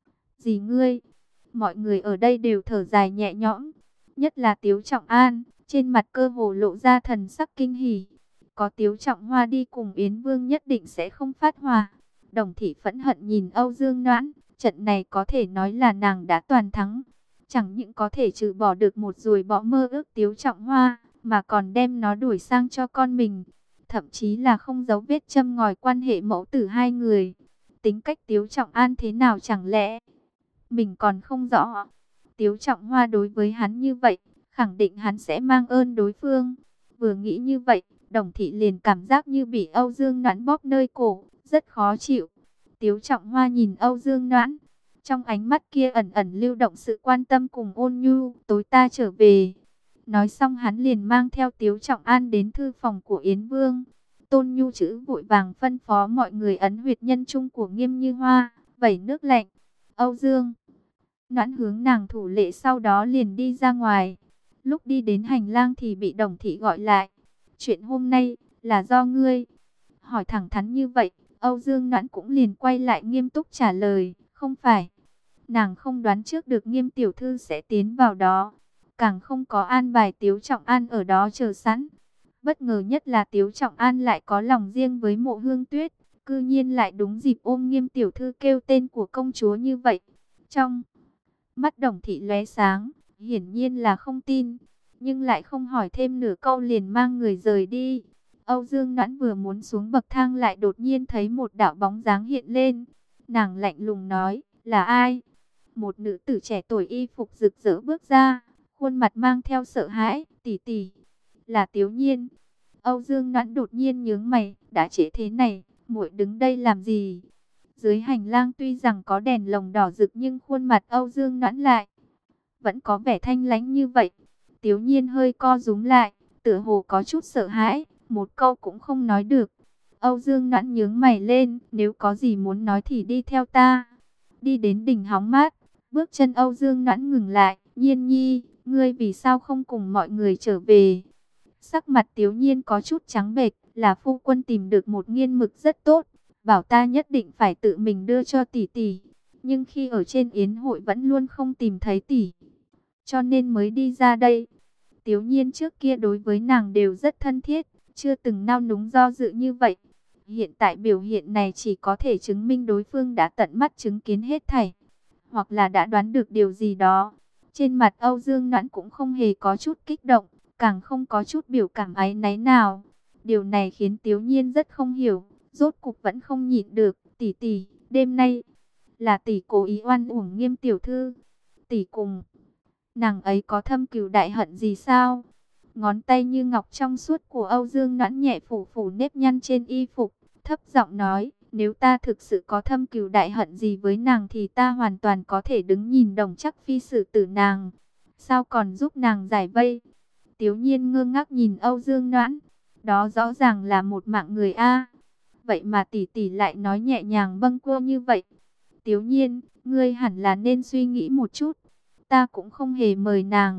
gì ngươi. Mọi người ở đây đều thở dài nhẹ nhõm, nhất là Tiếu Trọng An, trên mặt cơ hồ lộ ra thần sắc kinh hỉ. Có Tiếu Trọng Hoa đi cùng Yến Vương nhất định sẽ không phát hỏa. Đồng thị phẫn hận nhìn Âu Dương Noãn, trận này có thể nói là nàng đã toàn thắng. Chẳng những có thể trừ bỏ được một ruồi bỏ mơ ước Tiếu Trọng Hoa, mà còn đem nó đuổi sang cho con mình. Thậm chí là không giấu vết châm ngòi quan hệ mẫu tử hai người. Tính cách Tiếu Trọng An thế nào chẳng lẽ mình còn không rõ. Tiếu Trọng Hoa đối với hắn như vậy, khẳng định hắn sẽ mang ơn đối phương. Vừa nghĩ như vậy, Đồng thị liền cảm giác như bị Âu Dương Noãn bóp nơi cổ, rất khó chịu. Tiếu Trọng Hoa nhìn Âu Dương Noãn, trong ánh mắt kia ẩn ẩn lưu động sự quan tâm cùng ôn nhu. Tối ta trở về. Nói xong hắn liền mang theo Tiếu Trọng An đến thư phòng của Yến Vương. Tôn Nhu chữ vội vàng phân phó mọi người ấn huyệt nhân trung của Nghiêm Như Hoa, vẩy nước lạnh. Âu Dương Noãn hướng nàng thủ lệ, sau đó liền đi ra ngoài. Lúc đi đến hành lang thì bị Đồng thị gọi lại. Chuyện hôm nay là do ngươi? Hỏi thẳng thắn như vậy, Âu Dương Noãn cũng liền quay lại nghiêm túc trả lời. Không phải. Nàng không đoán trước được Nghiêm tiểu thư sẽ tiến vào đó, càng không có an bài Tiếu Trọng An ở đó chờ sẵn. Bất ngờ nhất là Tiếu Trọng An lại có lòng riêng với Mộ Hương Tuyết, cư nhiên lại đúng dịp ôm Nghiêm tiểu thư kêu tên của công chúa như vậy. Trong mắt Đồng thị lóe sáng, hiển nhiên là không tin, nhưng lại không hỏi thêm nửa câu liền mang người rời đi. Âu Dương Noãn vừa muốn xuống bậc thang lại đột nhiên thấy một đạo bóng dáng hiện lên. Nàng lạnh lùng nói, là ai? Một nữ tử trẻ tuổi y phục rực rỡ bước ra, khuôn mặt mang theo sợ hãi. Tỷ tỷ, là Tiếu Nhiên. Âu Dương Noãn đột nhiên nhướng mày, đã trễ thế này, muội đứng đây làm gì? Dưới hành lang tuy rằng có đèn lồng đỏ rực nhưng khuôn mặt Âu Dương Noãn lại vẫn có vẻ thanh lãnh như vậy. Tiếu Nhiên hơi co rúm lại, tựa hồ có chút sợ hãi, một câu cũng không nói được. Âu Dương Noãn nhướng mày lên, nếu có gì muốn nói thì đi theo ta. Đi đến đỉnh hóng mát, bước chân Âu Dương Noãn ngừng lại. Nhiên nhi, ngươi vì sao không cùng mọi người trở về? Sắc mặt Tiếu Nhiên có chút trắng bệch, là phu quân tìm được một nghiên mực rất tốt, bảo ta nhất định phải tự mình đưa cho tỷ tỷ. Nhưng khi ở trên yến hội vẫn luôn không tìm thấy tỷ, cho nên mới đi ra đây. Tiếu Nhiên trước kia đối với nàng đều rất thân thiết, chưa từng nao núng do dự như vậy. Hiện tại biểu hiện này chỉ có thể chứng minh đối phương đã tận mắt chứng kiến hết thảy, hoặc là đã đoán được điều gì đó. Trên mặt Âu Dương Noãn cũng không hề có chút kích động, càng không có chút biểu cảm áy náy nào. Điều này khiến Tiếu Nhiên rất không hiểu, rốt cục vẫn không nhịn được. Tỷ tỷ, đêm nay là tỷ cố ý oan uổng Nghiêm tiểu thư. Tỷ cùng nàng ấy có thâm cừu đại hận gì sao? Ngón tay như ngọc trong suốt của Âu Dương Noãn nhẹ phủ phủ nếp nhăn trên y phục, thấp giọng nói, nếu ta thực sự có thâm cừu đại hận gì với nàng thì ta hoàn toàn có thể đứng nhìn Đồng Chắc Phi xử tử nàng. Sao còn giúp nàng giải vây? Tiếu Nhiên ngơ ngác nhìn Âu Dương Noãn, đó rõ ràng là một mạng người a. Vậy mà tỷ tỷ lại nói nhẹ nhàng bâng quơ như vậy. Tiếu Nhiên, ngươi hẳn là nên suy nghĩ một chút. Ta cũng không hề mời nàng.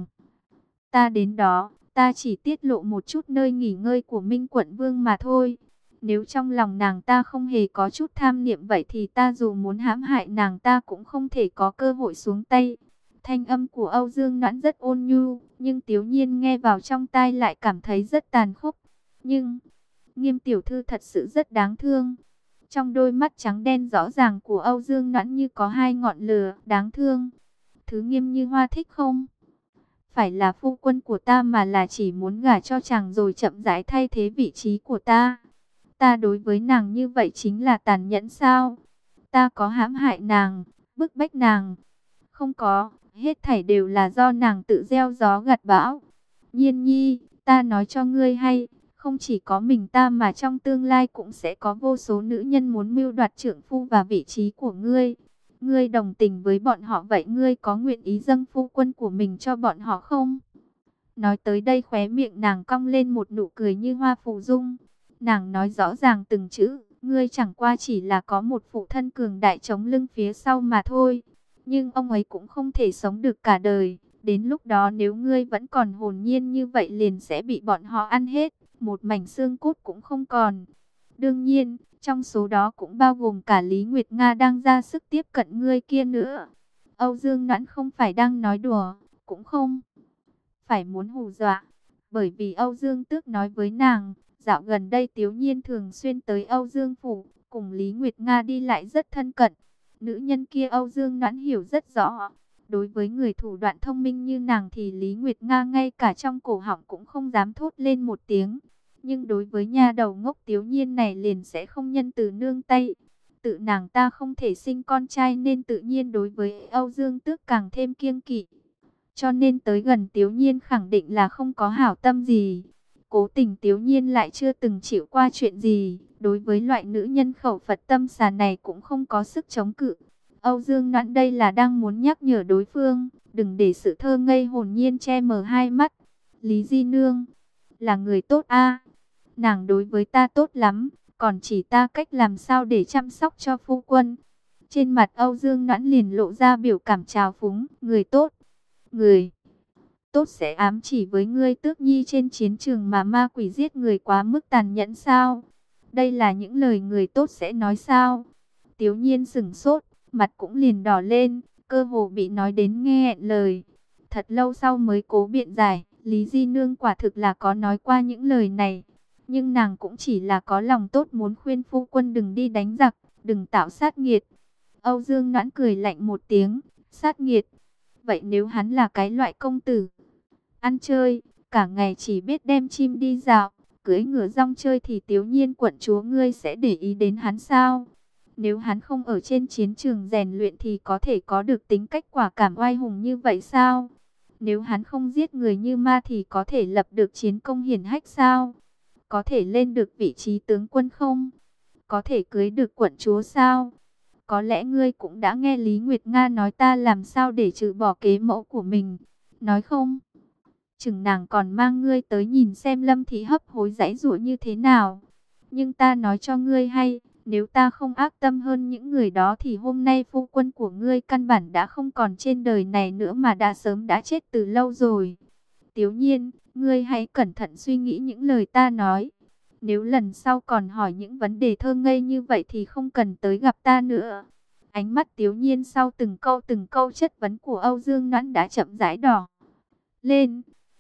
Ta đến đó, ta chỉ tiết lộ một chút nơi nghỉ ngơi của Minh Quận Vương mà thôi. Nếu trong lòng nàng ta không hề có chút tham niệm vậy thì ta dù muốn hãm hại nàng ta cũng không thể có cơ hội xuống tay. Thanh âm của Âu Dương Noãn rất ôn nhu, nhưng Tiếu Nhiên nghe vào trong tai lại cảm thấy rất tàn khốc. Nhưng, Nghiêm tiểu thư thật sự rất đáng thương. Trong đôi mắt trắng đen rõ ràng của Âu Dương Noãn như có hai ngọn lửa, đáng thương. Thứ Nghiêm Như Hoa thích không phải là phu quân của ta mà là chỉ muốn gả cho chàng rồi chậm rãi thay thế vị trí của ta. Ta đối với nàng như vậy chính là tàn nhẫn sao? Ta có hãm hại nàng, bức bách nàng? Không có, hết thảy đều là do nàng tự gieo gió gặt bão. Nhiên nhi, ta nói cho ngươi hay, không chỉ có mình ta mà trong tương lai cũng sẽ có vô số nữ nhân muốn mưu đoạt trượng phu và vị trí của ngươi. Ngươi đồng tình với bọn họ vậy ngươi có nguyện ý dâng phu quân của mình cho bọn họ không? Nói tới đây khóe miệng nàng cong lên một nụ cười như hoa phù dung. Nàng nói rõ ràng từng chữ, ngươi chẳng qua chỉ là có một phụ thân cường đại chống lưng phía sau mà thôi. Nhưng ông ấy cũng không thể sống được cả đời. Đến lúc đó nếu ngươi vẫn còn hồn nhiên như vậy liền sẽ bị bọn họ ăn hết, một mảnh xương cốt cũng không còn. Đương nhiên, trong số đó cũng bao gồm cả Lý Nguyệt Nga đang ra sức tiếp cận ngươi kia nữa. Âu Dương Noãn không phải đang nói đùa, cũng không phải muốn hù dọa. Bởi vì Âu Dương Tước nói với nàng, dạo gần đây Tiếu Nhiên thường xuyên tới Âu Dương Phủ, cùng Lý Nguyệt Nga đi lại rất thân cận. Nữ nhân kia Âu Dương Noãn hiểu rất rõ. Đối với người thủ đoạn thông minh như nàng thì Lý Nguyệt Nga ngay cả trong cổ họng cũng không dám thốt lên một tiếng. Nhưng đối với nha đầu ngốc Tiếu Nhiên này liền sẽ không nhân từ nương tay. Tự nàng ta không thể sinh con trai nên tự nhiên đối với Âu Dương Tước càng thêm kiêng kỵ. Cho nên tới gần Tiếu Nhiên khẳng định là không có hảo tâm gì. Cố tình Tiếu Nhiên lại chưa từng chịu qua chuyện gì. Đối với loại nữ nhân khẩu Phật tâm xà này cũng không có sức chống cự. Âu Dương Noãn đây là đang muốn nhắc nhở đối phương, đừng để sự thơ ngây hồn nhiên che mờ hai mắt. Lý Di Nương là người tốt a, nàng đối với ta tốt lắm, còn chỉ ta cách làm sao để chăm sóc cho phu quân. Trên mặt Âu Dương Noãn liền lộ ra biểu cảm trào phúng, người tốt, người tốt sẽ ám chỉ với ngươi Tước Nhi trên chiến trường mà ma quỷ giết người quá mức tàn nhẫn sao? Đây là những lời người tốt sẽ nói sao? Tiếu Nhiên sững sốt, mặt cũng liền đỏ lên, cơ hồ bị nói đến nghe nghẹn lời. Thật lâu sau mới cố biện giải, Lý Di Nương quả thực là có nói qua những lời này. Nhưng nàng cũng chỉ là có lòng tốt muốn khuyên phu quân đừng đi đánh giặc, đừng tạo sát nghiệt. Âu Dương Noãn cười lạnh một tiếng, sát nghiệt. Vậy nếu hắn là cái loại công tử ăn chơi, cả ngày chỉ biết đem chim đi dạo, cưỡi ngựa rong chơi thì Tiếu Nhiên quận chúa ngươi sẽ để ý đến hắn sao? Nếu hắn không ở trên chiến trường rèn luyện thì có thể có được tính cách quả cảm oai hùng như vậy sao? Nếu hắn không giết người như ma thì có thể lập được chiến công hiển hách sao? Có thể lên được vị trí tướng quân không? Có thể cưới được quận chúa sao? Có lẽ ngươi cũng đã nghe Lý Nguyệt Nga nói ta làm sao để trừ bỏ kế mẫu của mình. Nói không? Chừng nàng còn mang ngươi tới nhìn xem Lâm Thị hấp hối giãy giụa như thế nào. Nhưng ta nói cho ngươi hay, nếu ta không ác tâm hơn những người đó thì hôm nay phu quân của ngươi căn bản đã không còn trên đời này nữa mà đã sớm đã chết từ lâu rồi. Tiếu Nhiên, ngươi hãy cẩn thận suy nghĩ những lời ta nói. Nếu lần sau còn hỏi những vấn đề thơ ngây như vậy thì không cần tới gặp ta nữa. Ánh mắt Tiếu Nhiên sau từng câu từng câu chất vấn của Âu Dương Noãn đã chậm rãi đỏ lên.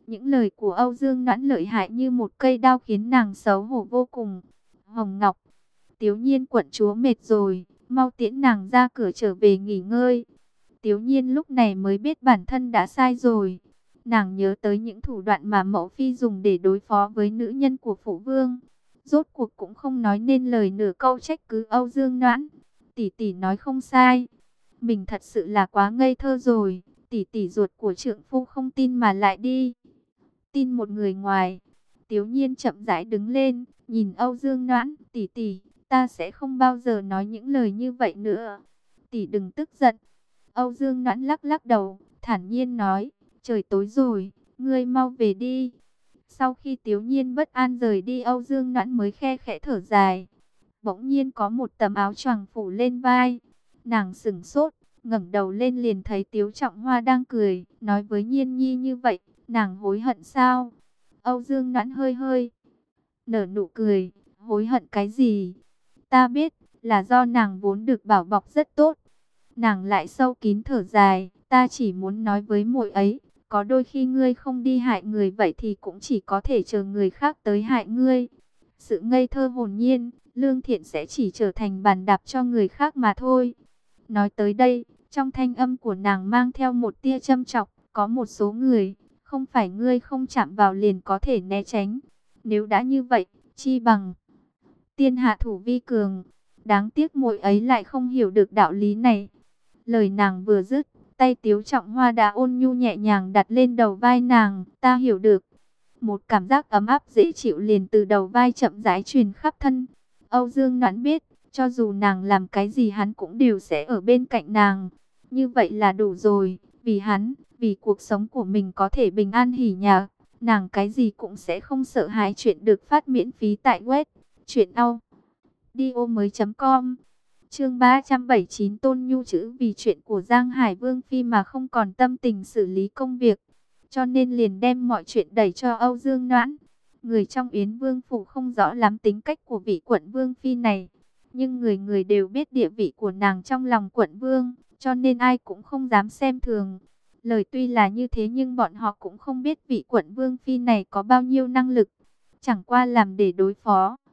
Những lời của Âu Dương Noãn lợi hại như một cây đao khiến nàng xấu hổ vô cùng. Hồng Ngọc, Tiếu Nhiên quận chúa mệt rồi, mau tiễn nàng ra cửa trở về nghỉ ngơi. Tiếu Nhiên lúc này mới biết bản thân đã sai rồi. Nàng nhớ tới những thủ đoạn mà mẫu phi dùng để đối phó với nữ nhân của phụ vương. Rốt cuộc cũng không nói nên lời nửa câu trách cứ Âu Dương Noãn. Tỷ tỷ nói không sai. Mình thật sự là quá ngây thơ rồi. Tỷ tỷ ruột của trượng phu không tin mà lại đi tin một người ngoài. Tiếu Nhiên chậm rãi đứng lên, nhìn Âu Dương Noãn, tỷ tỷ, ta sẽ không bao giờ nói những lời như vậy nữa. Tỷ đừng tức giận. Âu Dương Noãn lắc lắc đầu, thản nhiên nói, trời tối rồi, ngươi mau về đi. Sau khi Tiếu Nhiên bất an rời đi, Âu Dương Noãn mới khe khẽ thở dài. Bỗng nhiên có một tấm áo choàng phủ lên vai. Nàng sững sốt, ngẩng đầu lên liền thấy Tiếu Trọng Hoa đang cười, nói với Nhiên Nhi như vậy, nàng hối hận sao? Âu Dương Noãn hơi hơi nở nụ cười, hối hận cái gì? Ta biết, là do nàng vốn được bảo bọc rất tốt. Nàng lại sâu kín thở dài, ta chỉ muốn nói với muội ấy, có đôi khi ngươi không đi hại người vậy thì cũng chỉ có thể chờ người khác tới hại ngươi. Sự ngây thơ hồn nhiên, lương thiện sẽ chỉ trở thành bàn đạp cho người khác mà thôi. Nói tới đây, trong thanh âm của nàng mang theo một tia châm chọc, có một số người, không phải ngươi không chạm vào liền có thể né tránh. Nếu đã như vậy, chi bằng tiên hạ thủ vi cường. Đáng tiếc muội ấy lại không hiểu được đạo lý này. Lời nàng vừa dứt, tay Tiếu Trọng Hoa đã ôn nhu nhẹ nhàng đặt lên đầu vai nàng. Ta hiểu được. Một cảm giác ấm áp dễ chịu liền từ đầu vai chậm rãi truyền khắp thân. Âu Dương Noãn biết, cho dù nàng làm cái gì hắn cũng đều sẽ ở bên cạnh nàng. Như vậy là đủ rồi. Vì hắn, vì cuộc sống của mình có thể bình an hỉ nhạc, nàng cái gì cũng sẽ không sợ hãi. Chuyện được phát miễn phí tại web truyệnaudio mới com. Chương ba trăm bảy mươi chín Tôn Nhu chữ vì chuyện của Giang Hải Vương phi mà không còn tâm tình xử lý công việc, cho nên liền đem mọi chuyện đẩy cho Âu Dương Noãn. Người trong Yến Vương phủ không rõ lắm tính cách của vị quận vương phi này, nhưng người người đều biết địa vị của nàng trong lòng quận vương, cho nên ai cũng không dám xem thường. Lời tuy là như thế nhưng bọn họ cũng không biết vị quận vương phi này có bao nhiêu năng lực, chẳng qua làm để đối phó